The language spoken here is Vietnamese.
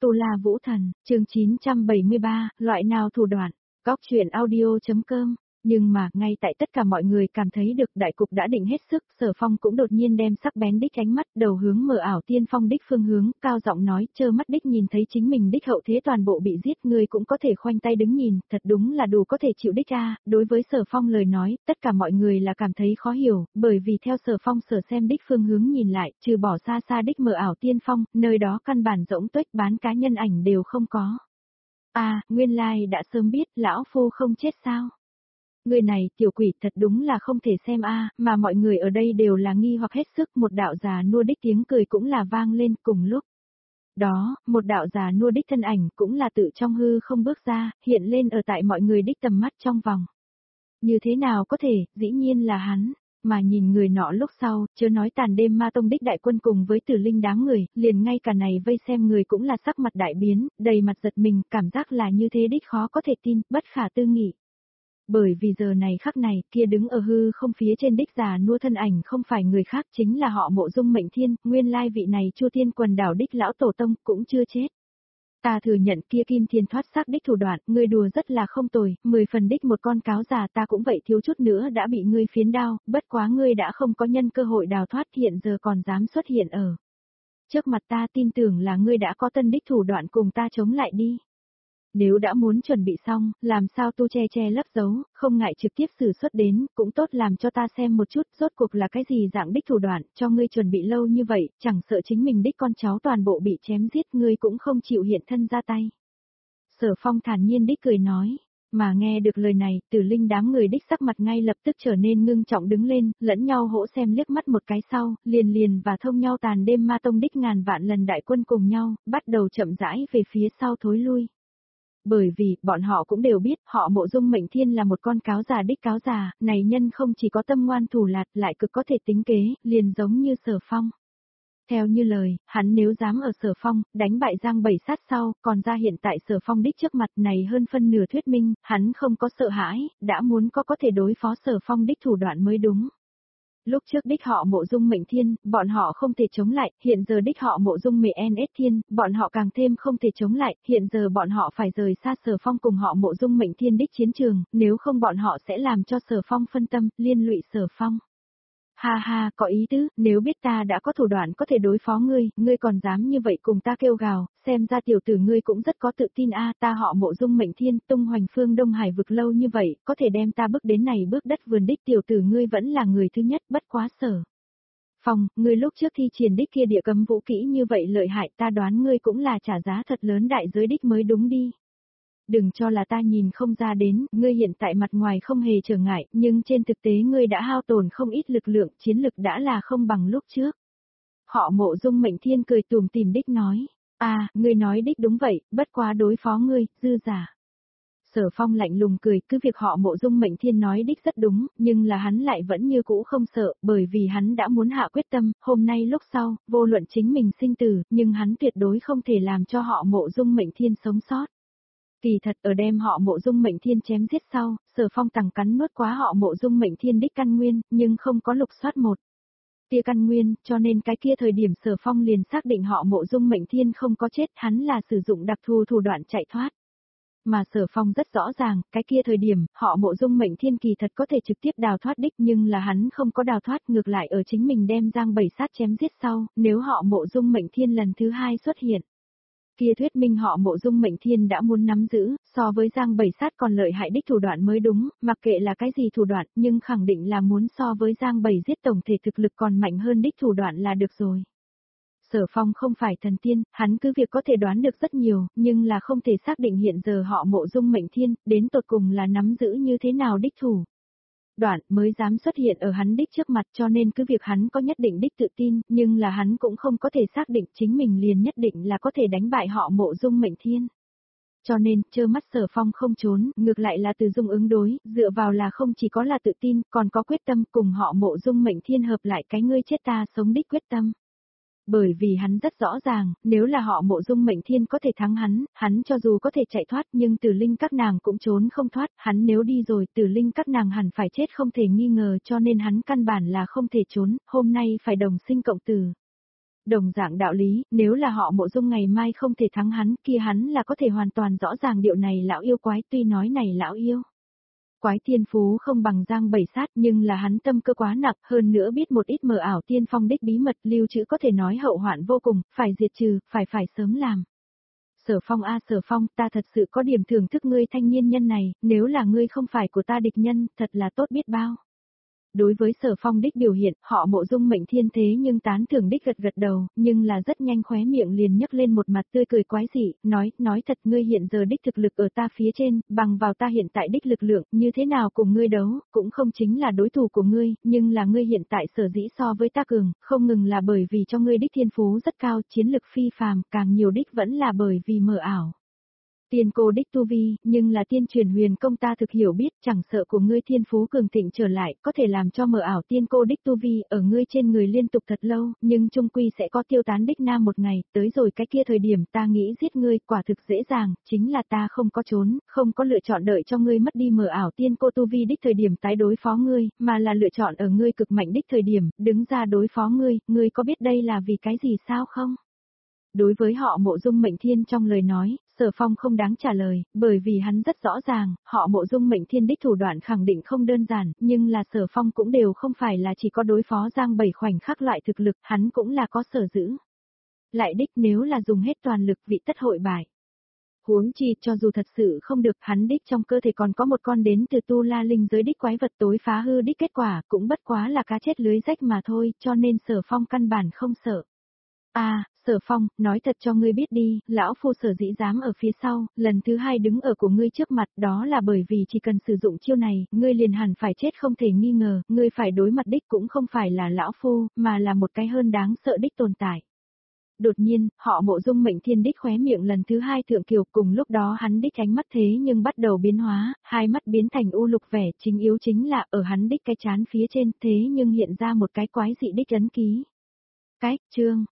Tu La Vũ Thần, chương 973, loại nào thủ đoạn, góc truyện audio.com. Nhưng mà, ngay tại tất cả mọi người cảm thấy được đại cục đã định hết sức, Sở Phong cũng đột nhiên đem sắc bén đích ánh mắt đầu hướng mờ ảo tiên phong đích phương hướng, cao giọng nói, trơ mắt đích nhìn thấy chính mình đích hậu thế toàn bộ bị giết, người cũng có thể khoanh tay đứng nhìn, thật đúng là đủ có thể chịu đích a. Đối với Sở Phong lời nói, tất cả mọi người là cảm thấy khó hiểu, bởi vì theo Sở Phong sở xem đích phương hướng nhìn lại, trừ bỏ xa xa đích mờ ảo tiên phong, nơi đó căn bản rỗng tuếch bán cá nhân ảnh đều không có. Nguyên lai đã sớm biết, lão phu không chết sao? Người này, tiểu quỷ thật đúng là không thể xem mà mọi người ở đây đều là nghi hoặc hết sức, một đạo già nua đích tiếng cười cũng là vang lên cùng lúc. Đó, một đạo già nua đích thân ảnh cũng là tự trong hư không bước ra, hiện lên ở tại mọi người đích tầm mắt trong vòng. Như thế nào có thể, dĩ nhiên là hắn. Mà nhìn người nọ lúc sau, chớ nói tàn đêm ma tông đích đại quân cùng với tử linh đám người, liền ngay cả này vây xem người cũng là sắc mặt đại biến, đầy mặt giật mình, cảm giác là như thế đích khó có thể tin, bất khả tư nghị. Bởi vì giờ này khắc này, kia đứng ở hư không phía trên đích già nua thân ảnh không phải người khác, chính là họ Mộ Dung Mệnh Thiên, nguyên lai vị này Chu Thiên quần đảo đích lão tổ tông cũng chưa chết. Ta thừa nhận kia kim thiên thoát xác đích thủ đoạn, ngươi đùa rất là không tồi, 10 phần đích một con cáo già ta cũng vậy thiếu chút nữa đã bị ngươi phiến đao, bất quá ngươi đã không có nhân cơ hội đào thoát, hiện giờ còn dám xuất hiện ở trước mặt ta, tin tưởng là ngươi đã có tân đích thủ đoạn cùng ta chống lại đi. Nếu đã muốn chuẩn bị xong, làm sao tu che lấp giấu, không ngại trực tiếp xử xuất đến, cũng tốt làm cho ta xem một chút, rốt cuộc là cái gì dạng đích thủ đoạn, cho ngươi chuẩn bị lâu như vậy, chẳng sợ chính mình đích con cháu toàn bộ bị chém giết, ngươi cũng không chịu hiện thân ra tay. Sở Phong thản nhiên đích cười nói, mà nghe được lời này, Tử Linh đám người đích sắc mặt ngay lập tức trở nên ngưng trọng đứng lên, lẫn nhau hỗ xem liếc mắt một cái sau, liền và thông nhau tàn đêm ma tông đích ngàn vạn lần đại quân cùng nhau, bắt đầu chậm rãi về phía sau thối lui. Bởi vì, bọn họ cũng đều biết, họ Mộ Dung Mệnh Thiên là một con cáo già đích cáo già, này nhân không chỉ có tâm ngoan thủ lạt, lại cực có thể tính kế, liền giống như Sở Phong. Theo như lời, hắn nếu dám ở Sở Phong, đánh bại Giang Bảy Sát sau, còn ra hiện tại Sở Phong đích trước mặt này hơn phân nửa thuyết minh, hắn không có sợ hãi, đã muốn có thể đối phó Sở Phong đích thủ đoạn mới đúng. Lúc trước đích họ Mộ Dung Mệnh Thiên, bọn họ không thể chống lại, hiện giờ đích họ Mộ Dung Mệnh Thiên, bọn họ càng thêm không thể chống lại, hiện giờ bọn họ phải rời xa Sở Phong cùng họ Mộ Dung Mệnh Thiên đích chiến trường, nếu không bọn họ sẽ làm cho Sở Phong phân tâm, liên lụy Sở Phong. Ha, có ý tứ, nếu biết ta đã có thủ đoạn có thể đối phó ngươi còn dám như vậy cùng ta kêu gào, xem ra tiểu tử ngươi cũng rất có tự tin ta họ Mộ Dung Mệnh Thiên, tung hoành phương Đông Hải vực lâu như vậy, có thể đem ta bước đến này bước đất vườn đích, tiểu tử ngươi vẫn là người thứ nhất, bất quá Sở Phong, ngươi lúc trước thi triển đích kia địa cấm vũ kỹ như vậy lợi hại, ta đoán ngươi cũng là trả giá thật lớn đại giới đích mới đúng đi. Đừng cho là ta nhìn không ra đến, ngươi hiện tại mặt ngoài không hề trở ngại, nhưng trên thực tế ngươi đã hao tổn không ít lực lượng, chiến lực đã là không bằng lúc trước. Họ Mộ Dung Mệnh Thiên cười tủm tỉm đích nói, ngươi nói đích đúng vậy, bất quá đối phó ngươi, dư giả. Sở Phong lạnh lùng cười, cứ việc họ Mộ Dung Mệnh Thiên nói đích rất đúng, nhưng là hắn lại vẫn như cũ không sợ, bởi vì hắn đã muốn hạ quyết tâm, hôm nay lúc sau, vô luận chính mình sinh tử, nhưng hắn tuyệt đối không thể làm cho họ Mộ Dung Mệnh Thiên sống sót. Kỳ thật ở đem họ Mộ Dung Mệnh Thiên chém giết sau, Sở Phong tằng cắn nuốt quá họ Mộ Dung Mệnh Thiên đích căn nguyên, nhưng không có lục soát một tia căn nguyên, cho nên cái kia thời điểm Sở Phong liền xác định họ Mộ Dung Mệnh Thiên không có chết, hắn là sử dụng đặc thù thủ đoạn chạy thoát. Mà Sở Phong rất rõ ràng, cái kia thời điểm, họ Mộ Dung Mệnh Thiên kỳ thật có thể trực tiếp đào thoát đích, nhưng là hắn không có đào thoát, ngược lại ở chính mình đem Giang Bảy Sát chém giết sau, nếu họ Mộ Dung Mệnh Thiên lần thứ hai xuất hiện. Kia thuyết minh họ Mộ Dung Mệnh Thiên đã muốn nắm giữ, so với Giang Bảy Sát còn lợi hại đích thủ đoạn mới đúng, mặc kệ là cái gì thủ đoạn, nhưng khẳng định là muốn so với Giang Bảy giết tổng thể thực lực còn mạnh hơn đích thủ đoạn là được rồi. Sở Phong không phải thần tiên, hắn cứ việc có thể đoán được rất nhiều, nhưng là không thể xác định hiện giờ họ Mộ Dung Mệnh Thiên, đến tột cùng là nắm giữ như thế nào đích thủ đoạn mới dám xuất hiện ở hắn đích trước mặt, cho nên cứ việc hắn có nhất định đích tự tin, nhưng là hắn cũng không có thể xác định chính mình liền nhất định là có thể đánh bại họ Mộ Dung Mệnh Thiên. Cho nên, trơ mắt Sở Phong không trốn, ngược lại là từ dung ứng đối, dựa vào là không chỉ có là tự tin, còn có quyết tâm cùng họ Mộ Dung Mệnh Thiên hợp lại cái ngươi chết ta sống đích quyết tâm. Bởi vì hắn rất rõ ràng, nếu là họ Mộ Dung Mệnh Thiên có thể thắng hắn cho dù có thể chạy thoát nhưng Tử Linh các nàng cũng trốn không thoát, hắn nếu đi rồi Tử Linh các nàng hẳn phải chết không thể nghi ngờ, cho nên hắn căn bản là không thể trốn, hôm nay phải đồng sinh cộng tử. Đồng dạng đạo lý, nếu là họ Mộ Dung ngày mai không thể thắng hắn, kia hắn là có thể hoàn toàn rõ ràng điệu này lão yêu quái, tuy nói này lão yêu quái thiên phú không bằng Giang Bảy Sát, nhưng là hắn tâm cơ quá nặng, hơn nữa biết một ít mờ ảo tiên phong đích bí mật, lưu trữ có thể nói hậu hoạn vô cùng, phải diệt trừ, phải sớm làm. Sở Phong a Sở Phong, ta thật sự có điểm thưởng thức ngươi thanh niên nhân này, nếu là ngươi không phải của ta địch nhân, thật là tốt biết bao. Đối với Sở Phong đích biểu hiện, họ Mộ Dung Mệnh Thiên thế nhưng tán thưởng đích gật đầu, nhưng là rất nhanh khóe miệng liền nhấc lên một mặt tươi cười quái dị, nói thật ngươi hiện giờ đích thực lực ở ta phía trên, bằng vào ta hiện tại đích lực lượng, như thế nào cùng ngươi đấu, cũng không chính là đối thủ của ngươi, nhưng là ngươi hiện tại sở dĩ so với ta cường, không ngừng là bởi vì cho ngươi đích thiên phú rất cao, chiến lực phi phàm, càng nhiều đích vẫn là bởi vì mờ ảo. Tiên cô đích tu vi, nhưng là tiên truyền huyền công ta thực hiểu biết, chẳng sợ của ngươi thiên phú cường thịnh trở lại, có thể làm cho mờ ảo tiên cô đích tu vi ở ngươi trên người liên tục thật lâu, nhưng trung quy sẽ có tiêu tán đích nam một ngày, tới rồi cái kia thời điểm ta nghĩ giết ngươi, quả thực dễ dàng, chính là ta không có trốn, không có lựa chọn đợi cho ngươi mất đi mờ ảo tiên cô tu vi đích thời điểm tái đối phó ngươi, mà là lựa chọn ở ngươi cực mạnh đích thời điểm, đứng ra đối phó ngươi có biết đây là vì cái gì sao không? Đối với họ Mộ Dung Mệnh Thiên trong lời nói, Sở Phong không đáng trả lời, bởi vì hắn rất rõ ràng, họ Mộ Dung Mệnh Thiên đích thủ đoạn khẳng định không đơn giản, nhưng là Sở Phong cũng đều không phải là chỉ có đối phó Giang Bảy khoảnh khắc loại thực lực, hắn cũng là có sở giữ. Lại đích nếu là dùng hết toàn lực vị tất hội bại. Huống chi cho dù thật sự không được, hắn đích trong cơ thể còn có một con đến từ tu la linh giới đích quái vật tối phá hư đích kết quả, cũng bất quá là cá chết lưới rách mà thôi, cho nên Sở Phong căn bản không sợ. Sở Phong, nói thật cho ngươi biết đi, lão phu sở dĩ dám ở phía sau, lần thứ hai đứng ở của ngươi trước mặt, đó là bởi vì chỉ cần sử dụng chiêu này, ngươi liền hẳn phải chết không thể nghi ngờ, ngươi phải đối mặt đích cũng không phải là lão phu, mà là một cái hơn đáng sợ đích tồn tại. Đột nhiên, họ Mộ Dung Mệnh Thiên đích khóe miệng lần thứ hai thượng kiều, cùng lúc đó hắn đích ánh mắt thế nhưng bắt đầu biến hóa, hai mắt biến thành u lục vẻ, chính yếu chính là ở hắn đích cái chán phía trên, thế nhưng hiện ra một cái quái dị đích ấn ký. Chương